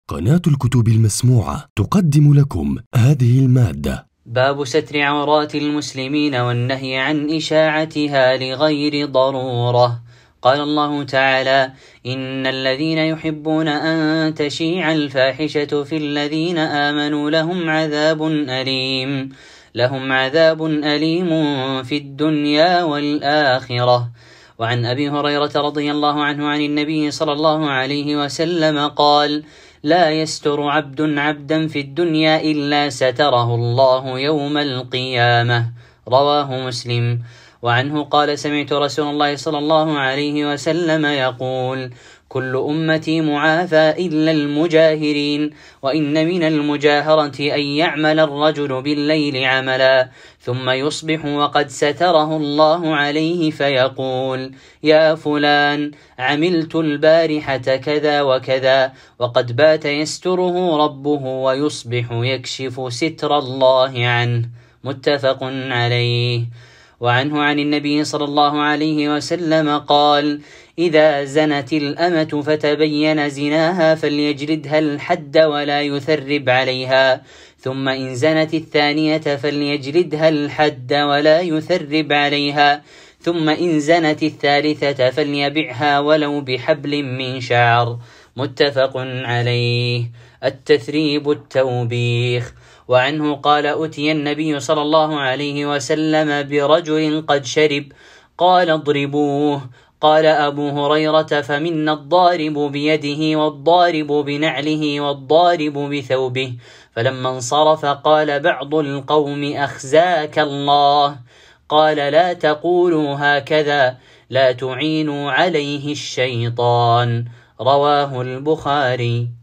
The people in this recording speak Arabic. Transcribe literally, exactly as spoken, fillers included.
قناة الكتب المسموعة تقدم لكم هذه المادة. باب ستر عورات المسلمين والنهي عن إشاعتها لغير ضرورة. قال الله تعالى: إن الذين يحبون أن تشيع الفاحشة في الذين آمنوا لهم عذاب أليم لهم عذاب أليم في الدنيا والآخرة. وعن أبي هريرة رضي الله عنه عن النبي صلى الله عليه وسلم قال: لا يستر عبد عبدا في الدنيا إلا ستره الله يوم القيامة. رواه مسلم. وعنه قال: سمعت رسول الله صلى الله عليه وسلم يقول: كل أمتي معافى إلا المجاهرين، وإن من المجاهرة أن يعمل الرجل بالليل عملا ثم يصبح وقد ستره الله عليه فيقول: يا فلان، عملت البارحة كذا وكذا، وقد بات يستره ربه ويصبح يكشف ستر الله عنه. متفق عليه. وعنه عن النبي صلى الله عليه وسلم قال: إذا زنت الأمة فتبين زناها فليجلدها الحد ولا يثرب عليها، ثم إن زنت الثانية فليجلدها الحد ولا يثرب عليها، ثم إن زنت الثالثة فليبعها ولو بحبل من شعر. متفق عليه. التثريب التوبيخ. وعنه قال: أتي النبي صلى الله عليه وسلم برجل قد شرب، قال: اضربوه. قال أبو هريرة: فمنا الضارب بيده والضارب بنعله والضارب بثوبه. فلما انصرف قال بعض القوم: أخزاك الله. قال: لا تقولوا هكذا، لا تعينوا عليه الشيطان. رواه البخاري.